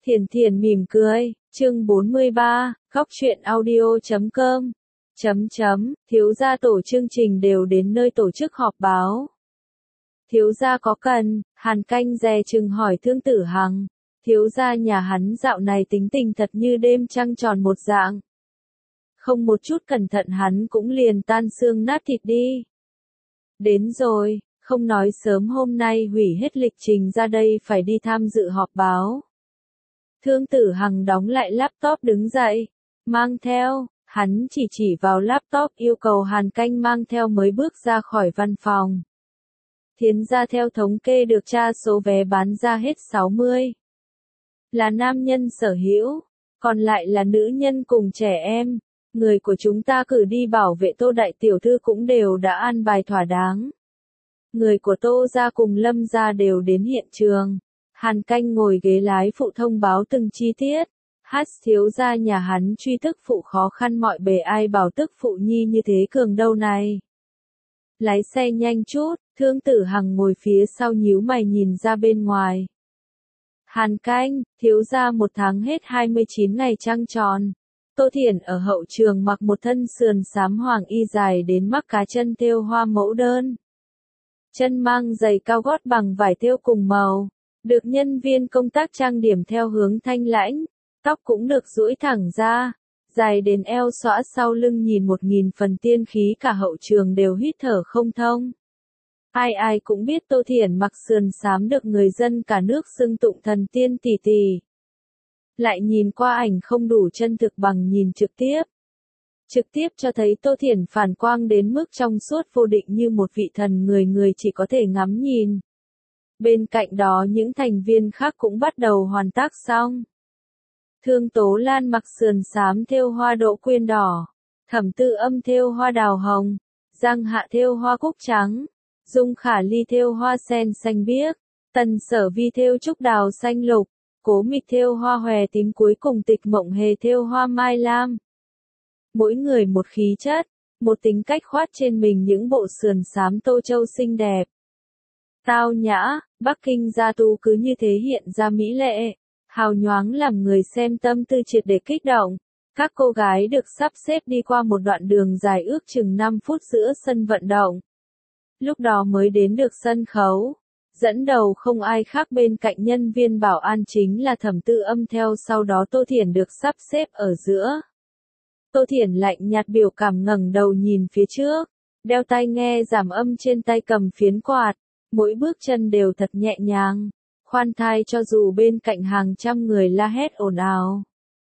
Thiền Thiền mỉm cười, chương 43, góc truyện audio.com. Thiếu gia tổ chương trình đều đến nơi tổ chức họp báo. Thiếu gia có cần, Hàn Canh dè chừng hỏi Thương Tử Hằng. Thiếu gia nhà hắn dạo này tính tình thật như đêm trăng tròn một dạng. Không một chút cẩn thận hắn cũng liền tan xương nát thịt đi. Đến rồi, không nói sớm hôm nay hủy hết lịch trình ra đây phải đi tham dự họp báo. Thương Tử Hằng đóng lại laptop đứng dậy, mang theo, hắn chỉ vào laptop yêu cầu Hàn Canh mang theo mới bước ra khỏi văn phòng. Thiến gia theo thống kê được tra số vé bán ra hết 60. Là nam nhân sở hữu, còn lại là nữ nhân cùng trẻ em. Người của chúng ta cử đi bảo vệ Tô đại tiểu thư cũng đều đã an bài thỏa đáng. Người của Tô gia cùng Lâm gia đều đến hiện trường. Hàn Canh ngồi ghế lái phụ thông báo từng chi tiết. Thiếu gia nhà hắn truy tức phụ khó khăn mọi bề, ai bảo tức phụ nhi như thế cường đâu này. Lái xe nhanh chút, Thương Tử Hằng ngồi phía sau nhíu mày nhìn ra bên ngoài. Hàn Canh, thiếu gia 1 tháng hết 29 ngày trăng tròn. Tô Thiển ở hậu trường mặc một thân sườn xám hoàng y dài đến mắt cá chân thêu hoa mẫu đơn. Chân mang giày cao gót bằng vải thêu cùng màu, được nhân viên công tác trang điểm theo hướng thanh lãnh, tóc cũng được duỗi thẳng ra, dài đến eo xõa sau lưng nhìn 1000 phần tiên khí, cả hậu trường đều hít thở không thông. Ai cũng biết Tô Thiển mặc sườn xám được người dân cả nước xưng tụng thần tiên tỷ tỷ. Lại nhìn qua ảnh không đủ chân thực bằng nhìn trực tiếp. Trực tiếp cho thấy Tô Thiển phản quang đến mức trong suốt vô định như một vị thần, người chỉ có thể ngắm nhìn. Bên cạnh đó những thành viên khác cũng bắt đầu hoàn tác xong. Thương Tố Lan mặc sườn xám thêu hoa đỗ quyên đỏ, Thẩm Tư Âm thêu hoa đào hồng, Giang Hạ thêu hoa cúc trắng, Dung Khả Ly thêu hoa sen xanh biếc, Tần Sở Vi thêu trúc đào xanh lục, Cố Mịch thêu hoa hòe tím, cuối cùng Tịch Mộng Hề thêu hoa mai lam. Mỗi người một khí chất, một tính cách khoát trên mình những bộ sườn xám tô châu xinh đẹp. Tao nhã, Bắc Kinh gia tu cứ như thế hiện ra mỹ lệ, hào nhoáng làm người xem tâm tư triệt để kích động. Các cô gái được sắp xếp đi qua một đoạn đường dài ước chừng 5 phút giữa sân vận động. Lúc đó mới đến được sân khấu. Dẫn đầu không ai khác bên cạnh nhân viên bảo an chính là Thẩm Tư Âm, theo sau đó Tô Thiển được sắp xếp ở giữa. Tô Thiển lạnh nhạt biểu cảm ngẩng đầu nhìn phía trước, đeo tai nghe giảm âm trên tay cầm phiến quạt, mỗi bước chân đều thật nhẹ nhàng, khoan thai cho dù bên cạnh hàng trăm người la hét ồn ào.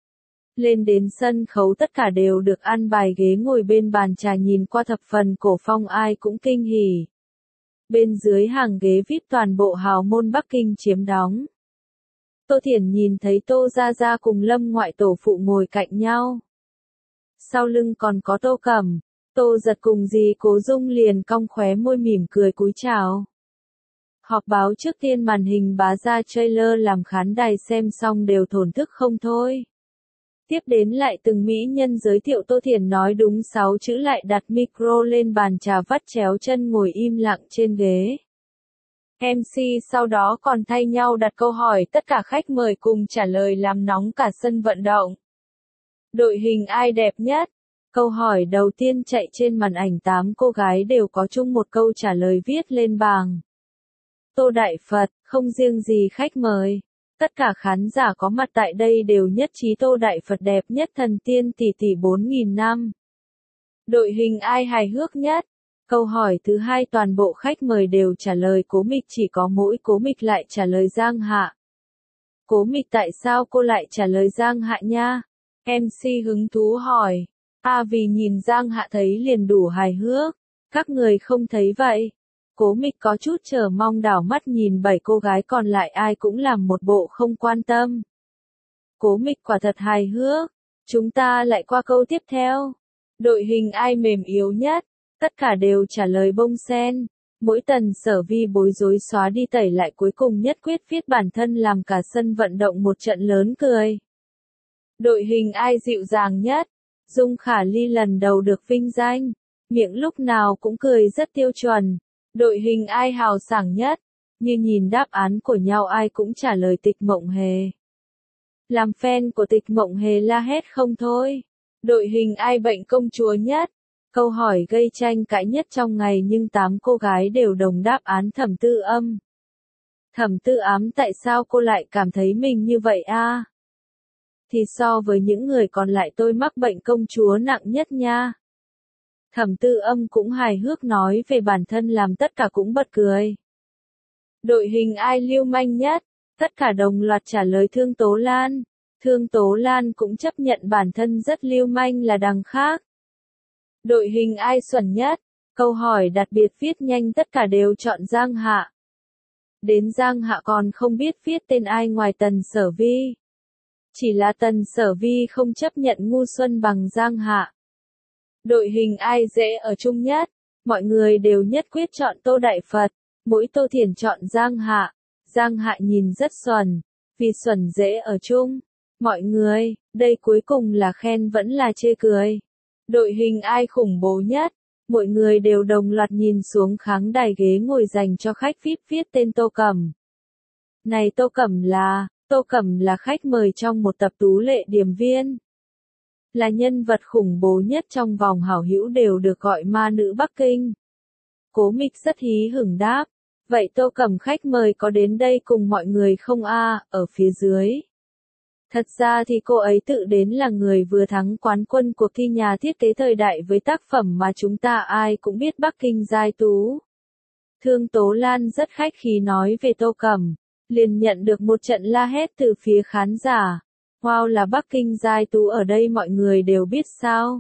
Lên đến sân khấu tất cả đều được an bài ghế ngồi bên bàn trà nhìn qua thập phần cổ phong, ai cũng kinh hỉ. Bên dưới hàng ghế VIP toàn bộ hào môn Bắc Kinh chiếm đóng. Tô Thiển nhìn thấy Tô Gia Gia cùng Lâm ngoại tổ phụ ngồi cạnh nhau. Sau lưng còn có Tô Cẩm, Tô Giật cùng dì Cố Dung liền cong khóe môi mỉm cười cúi chào. Họp báo trước tiên màn hình bá ra trailer làm khán đài xem xong đều thổn thức không thôi. Tiếp đến lại từng mỹ nhân giới thiệu, Tô Thiển nói đúng 6 chữ lại đặt micro lên bàn trà vắt chéo chân ngồi im lặng trên ghế. MC sau đó còn thay nhau đặt câu hỏi, tất cả khách mời cùng trả lời làm nóng cả sân vận động. Đội hình ai đẹp nhất? Câu hỏi đầu tiên chạy trên màn ảnh, 8 cô gái đều có chung một câu trả lời viết lên bảng. Tô Đại Phật, không riêng gì khách mời. Tất cả khán giả có mặt tại đây đều nhất trí Tô Đại Phật đẹp nhất, thần tiên tỷ tỷ 4000 năm. Đội hình ai hài hước nhất? Câu hỏi thứ hai toàn bộ khách mời đều trả lời Cố Mịch, chỉ có mỗi Cố Mịch lại trả lời Giang Hạ. Cố Mịch, tại sao cô lại trả lời Giang Hạ nha? MC hứng thú hỏi. Vì nhìn Giang Hạ thấy liền đủ hài hước. Các người không thấy vậy? Cố Mịch có chút chờ mong đảo mắt nhìn 7 cô gái còn lại, ai cũng làm một bộ không quan tâm. Cố Mịch quả thật hài hước. Chúng ta lại qua câu tiếp theo. Đội hình ai mềm yếu nhất? Tất cả đều trả lời bông sen. Mỗi Tần Sở Vi bối rối xóa đi tẩy lại, cuối cùng nhất quyết viết bản thân, làm cả sân vận động một trận lớn cười. Đội hình ai dịu dàng nhất? Dung Khả Ly lần đầu được vinh danh. Miệng lúc nào cũng cười rất tiêu chuẩn. Đội hình ai hào sảng nhất? Như nhìn đáp án của nhau ai cũng trả lời Tịch Mộng Hề. Làm fan của Tịch Mộng Hề la hét không thôi. Đội hình ai bệnh công chúa nhất? Câu hỏi gây tranh cãi nhất trong ngày nhưng 8 cô gái đều đồng đáp án Thẩm Tư Âm. Thẩm Tư Ám, tại sao cô lại cảm thấy mình như vậy a? Thì so với những người còn lại tôi mắc bệnh công chúa nặng nhất nha. Thẩm Tư Âm cũng hài hước nói về bản thân làm tất cả cũng bật cười. Đội hình ai lưu manh nhất? Tất cả đồng loạt trả lời Thương Tố Lan. Thương Tố Lan cũng chấp nhận bản thân rất lưu manh là đằng khác. Đội hình ai xuẩn nhất? Câu hỏi đặc biệt viết nhanh tất cả đều chọn Giang Hạ. Đến Giang Hạ còn không biết viết tên ai ngoài Tần Sở Vi. Chỉ là Tần Sở Vi không chấp nhận ngu xuân bằng Giang Hạ. Đội hình ai dễ ở chung nhất? Mọi người đều nhất quyết chọn Tô Đại Phật. Mỗi Tô Thiển chọn Giang Hạ. Giang Hạ nhìn rất xuẩn. Vì xuẩn dễ ở chung. Mọi người, đây cuối cùng là khen vẫn là chê cười. Đội hình ai khủng bố nhất? Mọi người đều đồng loạt nhìn xuống kháng đài ghế ngồi dành cho khách VIP viết tên Tô Cẩm. Này Tô Cẩm là khách mời trong một tập Tú Lệ Điềm Viên. Là nhân vật khủng bố nhất trong vòng hảo hữu đều được gọi ma nữ Bắc Kinh. Cố Mịch rất hí hửng đáp. Vậy Tô Cẩm khách mời có đến đây cùng mọi người không a? Ở phía dưới. Thật ra thì cô ấy tự đến là người vừa thắng quán quân cuộc thi nhà thiết kế thời đại với tác phẩm mà chúng ta ai cũng biết Bắc Kinh Giai Tú. Thương Tố Lan rất khách khí nói về Tô Cẩm, liền nhận được một trận la hét từ phía khán giả. Wow, là Bắc Kinh Giai Tú ở đây mọi người đều biết sao?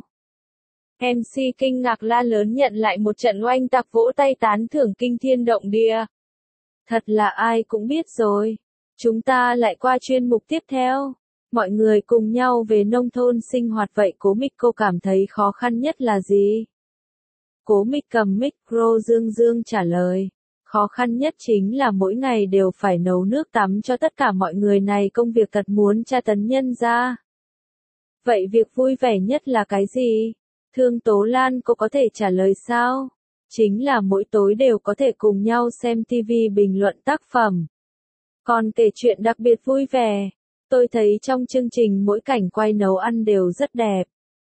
MC kinh ngạc la lớn nhận lại một trận oanh tạc vỗ tay tán thưởng kinh thiên động địa. Thật là ai cũng biết rồi. Chúng ta lại qua chuyên mục tiếp theo. Mọi người cùng nhau về nông thôn sinh hoạt vậy Cố Mịch cô cảm thấy khó khăn nhất là gì? Cố Mịch cầm micro dương trả lời. Khó khăn nhất chính là mỗi ngày đều phải nấu nước tắm cho tất cả mọi người này công việc thật muốn tra tấn nhân ra. Vậy việc vui vẻ nhất là cái gì? Thương Tố Lan cô có thể trả lời sao? Chính là mỗi tối đều có thể cùng nhau xem TV bình luận tác phẩm. Còn kể chuyện đặc biệt vui vẻ. Tôi thấy trong chương trình mỗi cảnh quay nấu ăn đều rất đẹp.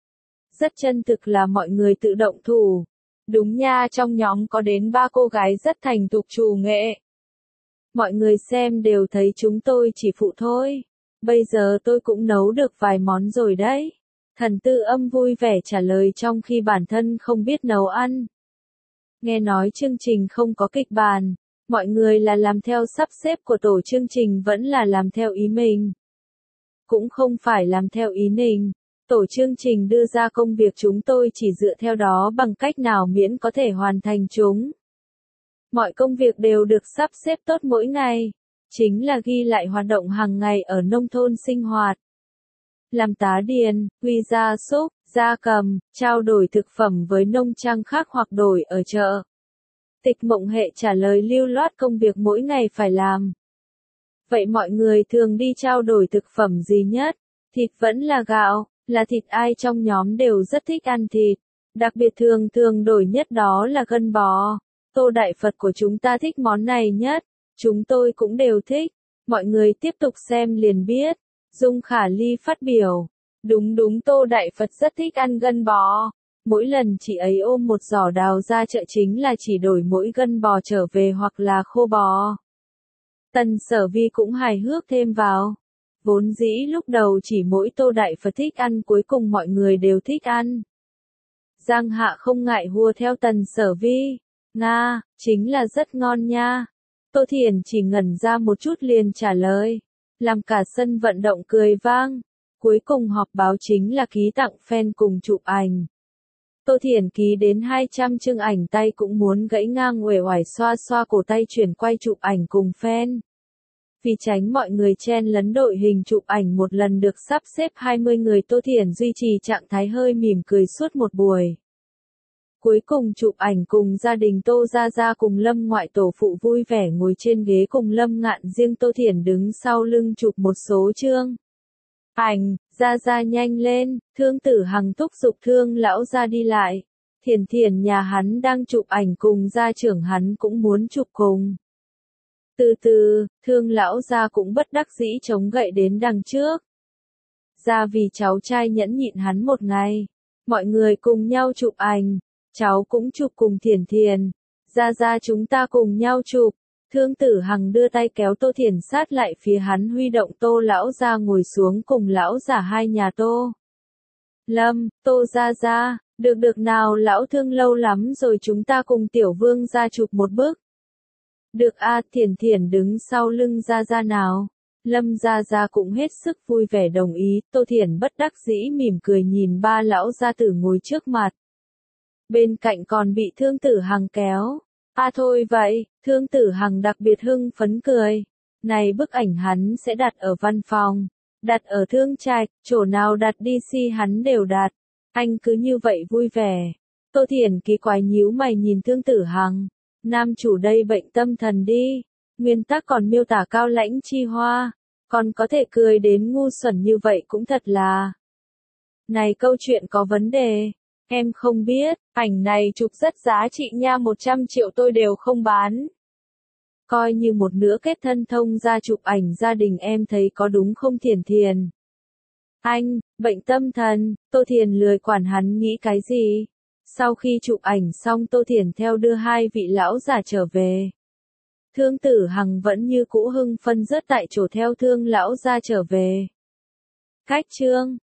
Rất chân thực là mọi người tự động thủ. Đúng nha, trong nhóm có đến 3 cô gái rất thành thục trù nghệ. Mọi người xem đều thấy chúng tôi chỉ phụ thôi. Bây giờ tôi cũng nấu được vài món rồi đấy. Thần Tư Âm vui vẻ trả lời trong khi bản thân không biết nấu ăn. Nghe nói chương trình không có kịch bản. Mọi người là làm theo sắp xếp của tổ chương trình vẫn là làm theo ý mình. Cũng không phải làm theo ý mình. Tổ chương trình đưa ra công việc chúng tôi chỉ dựa theo đó bằng cách nào miễn có thể hoàn thành chúng. Mọi công việc đều được sắp xếp tốt mỗi ngày. Chính là ghi lại hoạt động hàng ngày ở nông thôn sinh hoạt. Làm tá điền, quy gia súc, gia cầm, trao đổi thực phẩm với nông trang khác hoặc đổi ở chợ. Tịch Mộng Hệ trả lời lưu loát công việc mỗi ngày phải làm. Vậy mọi người thường đi trao đổi thực phẩm gì nhất? Thịt vẫn là gạo, là thịt ai trong nhóm đều rất thích ăn thịt. Đặc biệt thường đổi nhất đó là gân bò. Tô Đại Phật của chúng ta thích món này nhất. Chúng tôi cũng đều thích. Mọi người tiếp tục xem liền biết. Dung Khả Ly phát biểu. Đúng Tô Đại Phật rất thích ăn gân bò. Mỗi lần chị ấy ôm một giỏ đào ra chợ chính là chỉ đổi mỗi gân bò trở về hoặc là khô bò. Tần Sở Vi cũng hài hước thêm vào. Vốn dĩ lúc đầu chỉ mỗi Tô Đại Phật thích ăn cuối cùng mọi người đều thích ăn. Giang Hạ không ngại hùa theo Tần Sở Vi. Nga, chính là rất ngon nha. Tô Thiển chỉ ngẩn ra một chút liền trả lời. Làm cả sân vận động cười vang. Cuối cùng họp báo chính là ký tặng fan cùng chụp ảnh. Tô Thiển ký đến 200 chương ảnh tay cũng muốn gãy ngang uể oải xoa xoa cổ tay chuyển quay chụp ảnh cùng fan. Vì tránh mọi người chen lấn đội hình chụp ảnh một lần được sắp xếp 20 người Tô Thiển duy trì trạng thái hơi mỉm cười suốt một buổi. Cuối cùng chụp ảnh cùng gia đình Tô Gia Gia cùng Lâm ngoại tổ phụ vui vẻ ngồi trên ghế cùng Lâm Ngạn riêng Tô Thiển đứng sau lưng chụp một số chương. Ảnh, Gia Gia nhanh lên, Thương Tử Hằng thúc giục Thương lão gia đi lại. Thiển nhà hắn đang chụp ảnh cùng gia trưởng hắn cũng muốn chụp cùng. Từ từ, Thương lão gia cũng bất đắc dĩ chống gậy đến đằng trước. Gia vì cháu trai nhẫn nhịn hắn một ngày. Mọi người cùng nhau chụp ảnh. Cháu cũng chụp cùng Thiển Thiển. Gia chúng ta cùng nhau chụp. Thương Tử Hằng đưa tay kéo Tô Thiển sát lại phía hắn, huy động Tô lão gia ngồi xuống cùng lão giả hai nhà Tô Lâm, Tô gia, được nào lão Thương lâu lắm rồi chúng ta cùng tiểu vương gia chụp một bức. Được a, Thiển Thiển đứng sau lưng gia nào. Lâm gia cũng hết sức vui vẻ đồng ý, Tô Thiển bất đắc dĩ mỉm cười nhìn ba lão gia tử ngồi trước mặt. Bên cạnh còn bị Thương Tử Hằng kéo. Thôi vậy, Thương Tử Hằng đặc biệt hưng phấn cười. Này bức ảnh hắn sẽ đặt ở văn phòng, đặt ở Thương Trạch, chỗ nào đặt DC hắn đều đặt. Anh cứ như vậy vui vẻ. Tô Thiển kỳ quái nhíu mày nhìn Thương Tử Hằng. Nam chủ đây bệnh tâm thần đi. Nguyên tắc còn miêu tả cao lãnh chi hoa. Còn có thể cười đến ngu xuẩn như vậy cũng thật là. Này câu chuyện có vấn đề. Em không biết, ảnh này chụp rất giá trị nha, 100 triệu tôi đều không bán. Coi như một nửa kết thân thông ra chụp ảnh gia đình em thấy có đúng không Thiển Thiển? Anh, bệnh tâm thần, Tô Thiển lười quản hắn nghĩ cái gì. Sau khi chụp ảnh xong Tô Thiển theo đưa hai vị lão giả trở về. Thương Tử Hằng vẫn như cũ hưng phân rớt tại chỗ theo Thương lão gia trở về. Cách chương